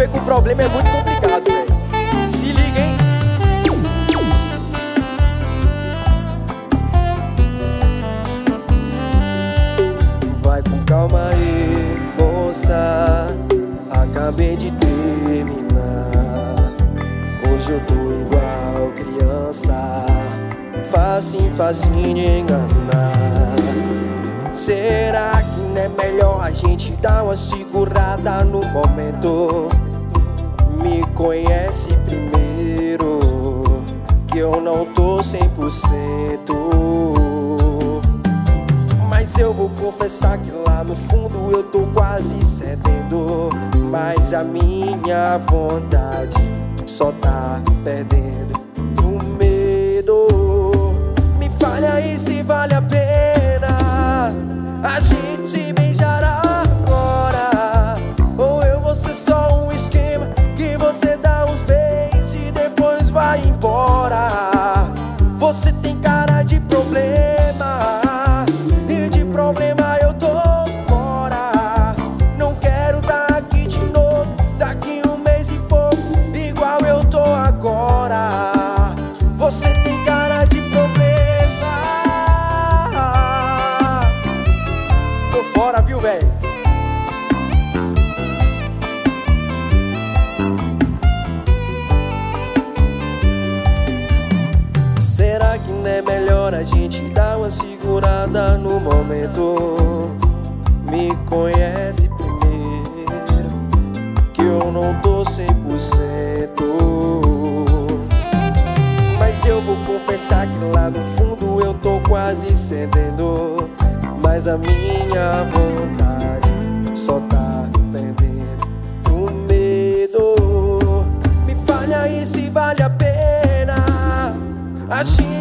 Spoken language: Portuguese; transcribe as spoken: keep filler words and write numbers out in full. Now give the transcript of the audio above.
resolver com o problema é muito complicado, velho. Se liga, hein? Vai com calma aí, moça, acabei de terminar. Hoje eu tô igual criança, facinho, facinho de enganar. Será que não é melhor a gente dar uma segurada no momento? Me conhece primeiro, que eu não tô cem por cento. Mas eu vou confessar que lá no fundo eu tô quase cedendo. Mas a minha vontade só tá perdendo o medo. Me fale aí se vale a pena a gente se beijar agora, ou eu vou ser só um esquema que você dá uns beijos e depois vai embora. Você tem cara de problema, e de problema eu tô fora. Não quero tá aqui de novo daqui um mês e pouco, igual eu tô agora. Você tem cara de problema. Tô fora, viu, velho? Será que não é melhor a gente dar uma segurada no momento? Me conhece primeiro, que eu não tô cem por cento. Mas eu vou confessar que lá no fundo eu tô quase cedendo. Mas a minha vontade só tá perdendo o medo. Me fale aí se vale a pena a gente